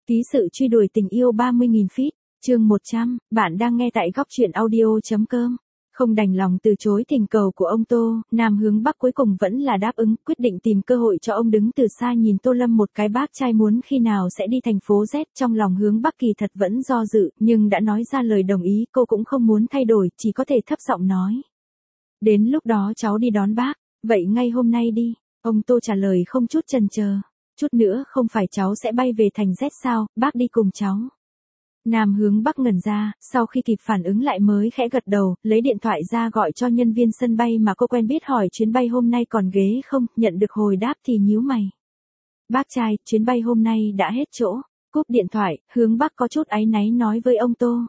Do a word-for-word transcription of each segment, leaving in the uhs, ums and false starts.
Ký sự truy đuổi tình yêu ba mươi nghìn feet, chương một trăm, bạn đang nghe tại góc truyện audio.com. Không đành lòng từ chối thỉnh cầu của ông Tô, Nam Hướng Bắc cuối cùng vẫn là đáp ứng, quyết định tìm cơ hội cho ông đứng từ xa nhìn Tô Lâm một cái bác trai muốn khi nào sẽ đi thành phố Z. Trong lòng Hướng Bắc kỳ thật vẫn do dự, nhưng đã nói ra lời đồng ý, cô cũng không muốn thay đổi, chỉ có thể thấp giọng nói. Đến lúc đó cháu đi đón bác, vậy ngay hôm nay đi, ông Tô trả lời không chút chần chờ. Chút nữa không phải cháu sẽ bay về thành Z sao, bác đi cùng cháu. Nam Hướng Bắc ngẩn ra, sau khi kịp phản ứng lại mới khẽ gật đầu, lấy điện thoại ra gọi cho nhân viên sân bay mà cô quen biết hỏi chuyến bay hôm nay còn ghế không, nhận được hồi đáp thì nhíu mày. Bác trai, chuyến bay hôm nay đã hết chỗ. Cúp điện thoại, Hướng Bắc có chút áy náy nói với ông Tô.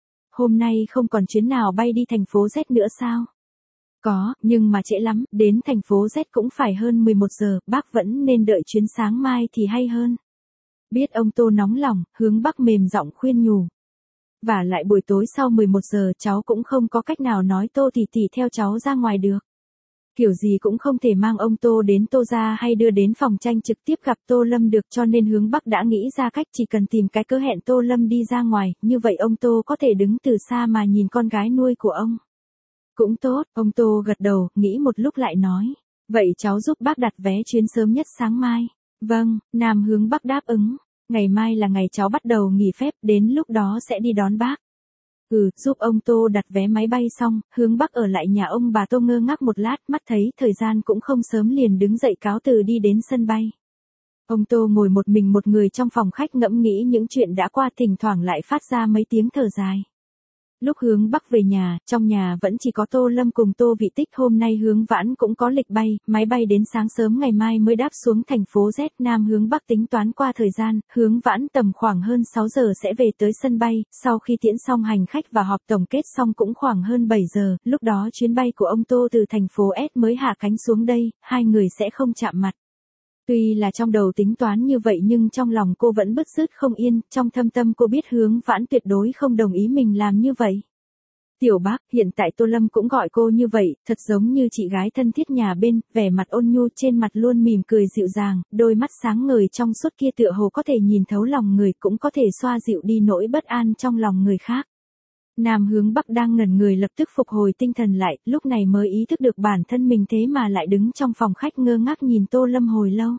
Hôm nay không còn chuyến nào bay đi thành phố Z nữa sao? Có, nhưng mà trễ lắm, đến thành phố Z cũng phải hơn mười một giờ, bác vẫn nên đợi chuyến sáng mai thì hay hơn. Biết ông Tô nóng lòng, Hướng Bắc mềm giọng khuyên nhủ. Và lại buổi tối sau mười một giờ cháu cũng không có cách nào nói Tô tỷ tỷ theo cháu ra ngoài được. Kiểu gì cũng không thể mang ông Tô đến Tô gia hay đưa đến phòng tranh trực tiếp gặp Tô Lâm được, cho nên Hướng Bắc đã nghĩ ra cách chỉ cần tìm cái cớ hẹn Tô Lâm đi ra ngoài, như vậy ông Tô có thể đứng từ xa mà nhìn con gái nuôi của ông. Cũng tốt, ông Tô gật đầu, nghĩ một lúc lại nói. Vậy cháu giúp bác đặt vé chuyến sớm nhất sáng mai. Vâng, Nam Hướng Bắc đáp ứng. Ngày mai là ngày cháu bắt đầu nghỉ phép, đến lúc đó sẽ đi đón bác. Ừ, giúp ông Tô đặt vé máy bay xong, Hướng Bắc ở lại nhà ông bà Tô ngơ ngác một lát, mắt thấy thời gian cũng không sớm liền đứng dậy cáo từ đi đến sân bay. Ông Tô ngồi một mình một người trong phòng khách ngẫm nghĩ những chuyện đã qua, thỉnh thoảng lại phát ra mấy tiếng thở dài. Lúc Hướng Bắc về nhà, trong nhà vẫn chỉ có Tô Lâm cùng Tô Vị Tích. Hôm nay Hướng Vãn cũng có lịch bay, máy bay đến sáng sớm ngày mai mới đáp xuống thành phố Z. Nam Hướng Bắc tính toán qua thời gian, Hướng Vãn tầm khoảng hơn sáu giờ sẽ về tới sân bay, sau khi tiễn xong hành khách và họp tổng kết xong cũng khoảng hơn bảy giờ, lúc đó chuyến bay của ông Tô từ thành phố S mới hạ cánh xuống đây, hai người sẽ không chạm mặt. Tuy là trong đầu tính toán như vậy nhưng trong lòng cô vẫn bứt rứt không yên, trong thâm tâm cô biết Hướng Vãn tuyệt đối không đồng ý mình làm như vậy. Tiểu bác, hiện tại Tô Lâm cũng gọi cô như vậy, thật giống như chị gái thân thiết nhà bên, vẻ mặt ôn nhu, trên mặt luôn mỉm cười dịu dàng, đôi mắt sáng ngời trong suốt kia tựa hồ có thể nhìn thấu lòng người, cũng có thể xoa dịu đi nỗi bất an trong lòng người khác. Nam Hướng Bắc đang ngẩn người lập tức phục hồi tinh thần lại, lúc này mới ý thức được bản thân mình thế mà lại đứng trong phòng khách ngơ ngác nhìn Tô Lâm hồi lâu.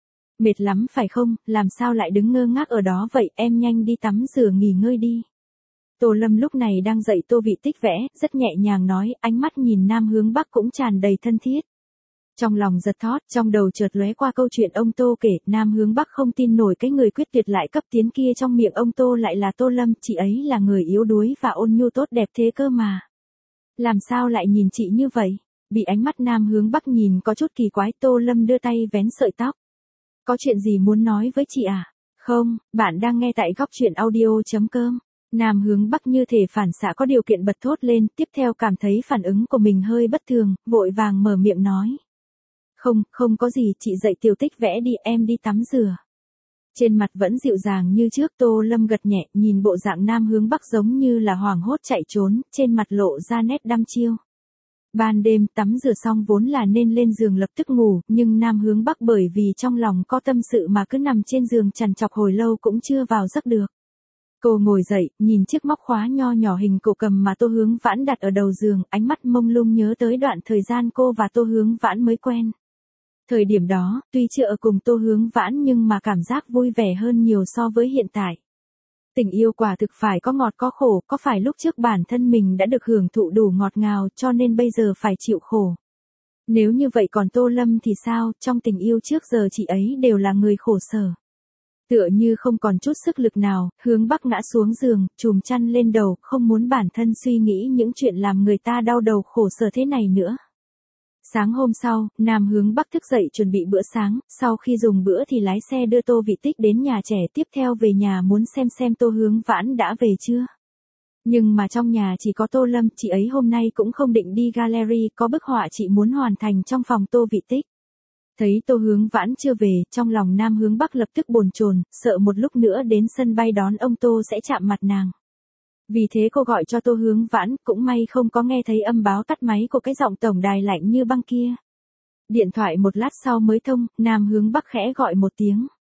Mệt lắm phải không, làm sao lại đứng ngơ ngác ở đó vậy, em nhanh đi tắm rửa nghỉ ngơi đi. Tô Lâm lúc này đang dạy Tô Vị Tích vẽ, rất nhẹ nhàng nói, ánh mắt nhìn Nam Hướng Bắc cũng tràn đầy thân thiết. Trong lòng giật thót, trong đầu chợt lóe qua câu chuyện ông Tô kể, Nam Hướng Bắc không tin nổi cái người quyết tuyệt lại cấp tiến kia trong miệng ông Tô lại là Tô Lâm, chị ấy là người yếu đuối và ôn nhu tốt đẹp thế cơ mà. Làm sao lại nhìn chị như vậy? Bị ánh mắt Nam Hướng Bắc nhìn có chút kỳ quái, Tô Lâm đưa tay vén sợi tóc. Có chuyện gì muốn nói với chị à? Không, bạn đang nghe tại góc truyện audio.com. Nam Hướng Bắc như thể phản xạ có điều kiện bật thốt lên, tiếp theo cảm thấy phản ứng của mình hơi bất thường, vội vàng mở miệng nói. Không, không có gì, chị dạy Tiểu Tích vẽ đi, em đi tắm rửa. Trên mặt vẫn dịu dàng như trước, Tô Lâm gật nhẹ, nhìn bộ dạng Nam Hướng Bắc giống như là hoảng hốt chạy trốn, trên mặt lộ ra nét đăm chiêu. Ban đêm tắm rửa xong vốn là nên lên giường lập tức ngủ, nhưng Nam Hướng Bắc bởi vì trong lòng có tâm sự mà cứ nằm trên giường trằn trọc hồi lâu cũng chưa vào giấc được. Cô ngồi dậy, nhìn chiếc móc khóa nho nhỏ hình cổ cầm mà Tô Hướng Vãn đặt ở đầu giường, ánh mắt mông lung nhớ tới đoạn thời gian cô và Tô Hướng Vãn mới quen. Thời điểm đó, tuy chưa ở cùng Tô Hướng Vãn nhưng mà cảm giác vui vẻ hơn nhiều so với hiện tại. Tình yêu quả thực phải có ngọt có khổ, có phải lúc trước bản thân mình đã được hưởng thụ đủ ngọt ngào cho nên bây giờ phải chịu khổ. Nếu như vậy còn Tô Lâm thì sao, trong tình yêu trước giờ chị ấy đều là người khổ sở. Tựa như không còn chút sức lực nào, Hướng Bắc ngã xuống giường, chùm chăn lên đầu, không muốn bản thân suy nghĩ những chuyện làm người ta đau đầu khổ sở thế này nữa. Sáng hôm sau, Nam Hướng Bắc thức dậy chuẩn bị bữa sáng, sau khi dùng bữa thì lái xe đưa Tô Vị Tích đến nhà trẻ, tiếp theo về nhà muốn xem xem Tô Hướng Vãn đã về chưa. Nhưng mà trong nhà chỉ có Tô Lâm, chị ấy hôm nay cũng không định đi gallery, có bức họa chị muốn hoàn thành trong phòng Tô Vị Tích. Thấy Tô Hướng Vãn chưa về, trong lòng Nam Hướng Bắc lập tức bồn chồn, sợ một lúc nữa đến sân bay đón ông Tô sẽ chạm mặt nàng. Vì thế cô gọi cho Tô Hướng Vãn, cũng may không có nghe thấy âm báo tắt máy của cái giọng tổng đài lạnh như băng kia. Điện thoại một lát sau mới thông, Nam Hướng Bắc khẽ gọi một tiếng.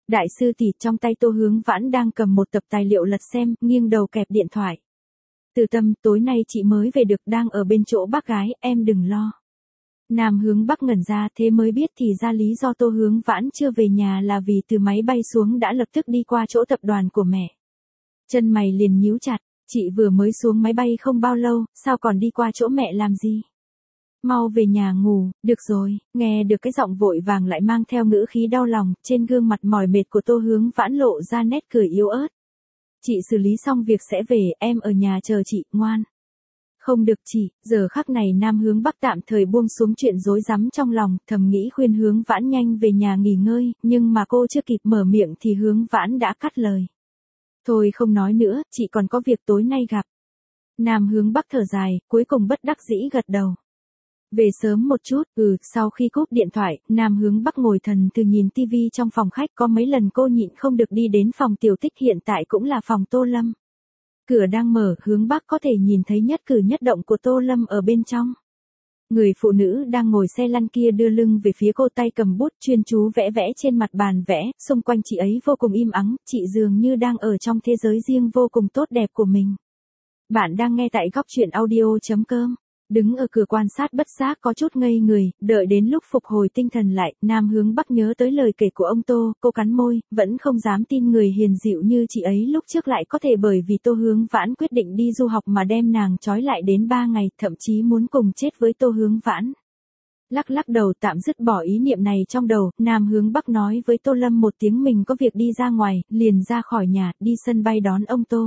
Đại sư tỷ, trong tay Tô Hướng Vãn đang cầm một tập tài liệu lật xem, nghiêng đầu kẹp điện thoại. Từ Tâm, tối nay chị mới về được, đang ở bên chỗ bác gái, em đừng lo. Nam Hướng Bắc ngẩn ra, thế mới biết thì ra lý do Tô Hướng Vãn chưa về nhà là vì từ máy bay xuống đã lập tức đi qua chỗ tập đoàn của mẹ. Chân mày liền nhíu chặt, chị vừa mới xuống máy bay không bao lâu, sao còn đi qua chỗ mẹ làm gì? Mau về nhà ngủ, được rồi. Nghe được cái giọng vội vàng lại mang theo ngữ khí đau lòng, trên gương mặt mỏi mệt của Tô Hướng Vãn lộ ra nét cười yếu ớt. Chị xử lý xong việc sẽ về, em ở nhà chờ chị, ngoan. Không được chị, giờ khắc này Nam Hướng Bắc tạm thời buông xuống chuyện rối rắm trong lòng, thầm nghĩ khuyên Hướng Vãn nhanh về nhà nghỉ ngơi, nhưng mà cô chưa kịp mở miệng thì Hướng Vãn đã cắt lời. Thôi không nói nữa, chị còn có việc tối nay gặp. Nam Hướng Bắc thở dài, cuối cùng bất đắc dĩ gật đầu. Về sớm một chút, ừ, sau khi cúp điện thoại, Nam Hướng Bắc ngồi thần từ nhìn tivi trong phòng khách, có mấy lần cô nhịn không được đi đến phòng Tiểu Tích, hiện tại cũng là phòng Tô Lâm. Cửa đang mở, Hướng Bắc có thể nhìn thấy nhất cử nhất động của Tô Lâm ở bên trong. Người phụ nữ đang ngồi xe lăn kia đưa lưng về phía cô, tay cầm bút chuyên chú vẽ vẽ trên mặt bàn vẽ, xung quanh chị ấy vô cùng im ắng, chị dường như đang ở trong thế giới riêng vô cùng tốt đẹp của mình. Bạn đang nghe tại góc truyện audio chấm com. Đứng ở cửa quan sát bất giác có chút ngây người, đợi đến lúc phục hồi tinh thần lại, Nam Hướng Bắc nhớ tới lời kể của ông Tô, cô cắn môi, vẫn không dám tin người hiền dịu như chị ấy lúc trước lại có thể bởi vì Tô Hướng Vãn quyết định đi du học mà đem nàng trói lại đến ba ngày, thậm chí muốn cùng chết với Tô Hướng Vãn. Lắc lắc đầu tạm dứt bỏ ý niệm này trong đầu, Nam Hướng Bắc nói với Tô Lâm một tiếng mình có việc đi ra ngoài, liền ra khỏi nhà, đi sân bay đón ông Tô.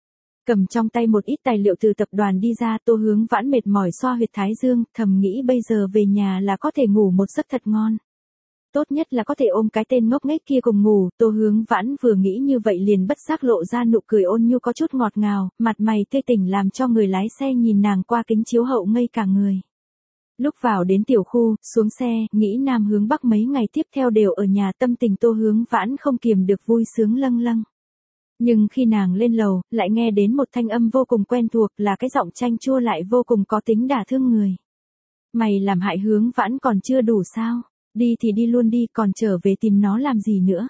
Cầm trong tay một ít tài liệu từ tập đoàn đi ra, Tô Hướng Vãn mệt mỏi xoa huyệt thái dương, thầm nghĩ bây giờ về nhà là có thể ngủ một giấc thật ngon. Tốt nhất là có thể ôm cái tên ngốc nghếch kia cùng ngủ, Tô Hướng Vãn vừa nghĩ như vậy liền bất giác lộ ra nụ cười ôn nhu có chút ngọt ngào, mặt mày tươi tỉnh làm cho người lái xe nhìn nàng qua kính chiếu hậu ngây cả người. Lúc vào đến tiểu khu, xuống xe, nghĩ Nam Hướng Bắc mấy ngày tiếp theo đều ở nhà, tâm tình Tô Hướng Vãn không kiềm được vui sướng lâng lâng. Nhưng khi nàng lên lầu, lại nghe đến một thanh âm vô cùng quen thuộc, là cái giọng chanh chua lại vô cùng có tính đả thương người. Mày làm hại Hướng Vãn còn chưa đủ sao? Đi thì đi luôn đi, còn trở về tìm nó làm gì nữa?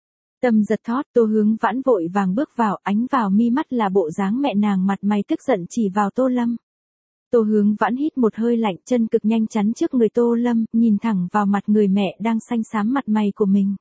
Tâm giật thót, Tô Hướng Vãn vội vàng bước vào, ánh vào mi mắt là bộ dáng mẹ nàng, mặt mày tức giận chỉ vào Tô Lâm. Tô Hướng Vãn hít một hơi lạnh, chân cực nhanh chắn trước người Tô Lâm, nhìn thẳng vào mặt người mẹ đang xanh xám mặt mày của mình.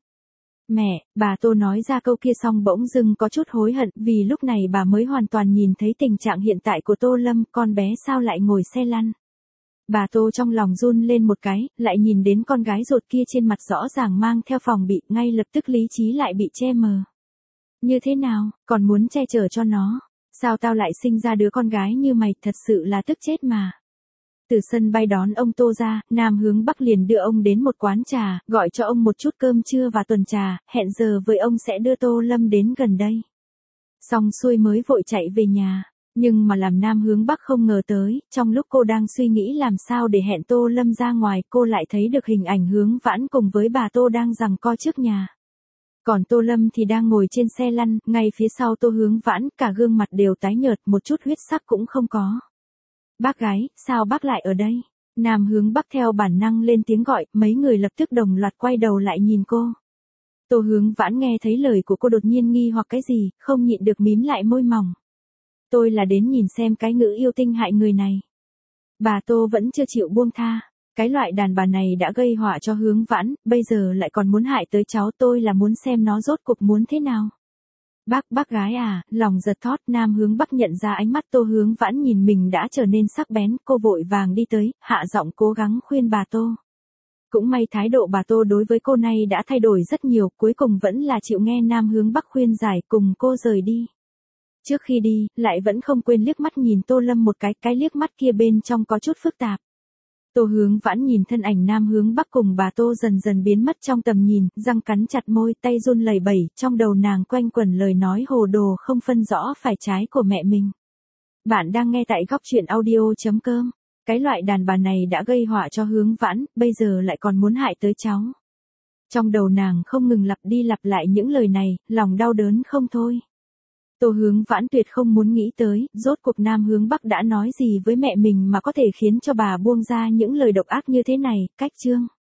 Mẹ, bà Tô nói ra câu kia xong bỗng dưng có chút hối hận, vì lúc này bà mới hoàn toàn nhìn thấy tình trạng hiện tại của Tô Lâm, con bé sao lại ngồi xe lăn. Bà Tô trong lòng run lên một cái, lại nhìn đến con gái ruột kia trên mặt rõ ràng mang theo phòng bị, ngay lập tức lý trí lại bị che mờ. Như thế nào, còn muốn che chở cho nó? Sao tao lại sinh ra đứa con gái như mày, thật sự là tức chết mà. Từ sân bay đón ông Tô ra, Nam Hướng Bắc liền đưa ông đến một quán trà, gọi cho ông một chút cơm trưa và tuần trà, hẹn giờ với ông sẽ đưa Tô Lâm đến gần đây. Xong xuôi mới vội chạy về nhà, nhưng mà làm Nam Hướng Bắc không ngờ tới, trong lúc cô đang suy nghĩ làm sao để hẹn Tô Lâm ra ngoài, cô lại thấy được hình ảnh Hướng Vãn cùng với bà Tô đang giằng co trước nhà. Còn Tô Lâm thì đang ngồi trên xe lăn, ngay phía sau Tô Hướng Vãn, cả gương mặt đều tái nhợt, một chút huyết sắc cũng không có. Bác gái, sao bác lại ở đây? Nam Hướng Bắc theo bản năng lên tiếng gọi, mấy người lập tức đồng loạt quay đầu lại nhìn cô. Tô Hướng Vãn nghe thấy lời của cô đột nhiên nghi hoặc cái gì, không nhịn được mím lại môi mỏng. Tôi là đến nhìn xem cái ngữ yêu tinh hại người này. Bà Tô vẫn chưa chịu buông tha. Cái loại đàn bà này đã gây họa cho Hướng Vãn, bây giờ lại còn muốn hại tới cháu, tôi là muốn xem nó rốt cuộc muốn thế nào. Bác, bác gái à, lòng giật thót, Nam Hướng Bắc nhận ra ánh mắt Tô Hướng Vãn nhìn mình đã trở nên sắc bén, cô vội vàng đi tới, hạ giọng cố gắng khuyên bà Tô. Cũng may thái độ bà Tô đối với cô này đã thay đổi rất nhiều, cuối cùng vẫn là chịu nghe Nam Hướng Bắc khuyên giải cùng cô rời đi. Trước khi đi, lại vẫn không quên liếc mắt nhìn Tô Lâm một cái, cái liếc mắt kia bên trong có chút phức tạp. Tô Hướng Vãn nhìn thân ảnh Nam Hướng Bắc cùng bà Tô dần dần biến mất trong tầm nhìn, răng cắn chặt môi, tay run lẩy bẩy, trong đầu nàng quanh quẩn lời nói hồ đồ không phân rõ phải trái của mẹ mình. Bạn đang nghe tại góc truyện audio chấm com. Cái loại đàn bà này đã gây họa cho Hướng Vãn, bây giờ lại còn muốn hại tới cháu. Trong đầu nàng không ngừng lặp đi lặp lại những lời này, lòng đau đớn không thôi. Tô Hướng Vãn tuyệt không muốn nghĩ tới, rốt cuộc Nam Hướng Bắc đã nói gì với mẹ mình mà có thể khiến cho bà buông ra những lời độc ác như thế này, cách chương.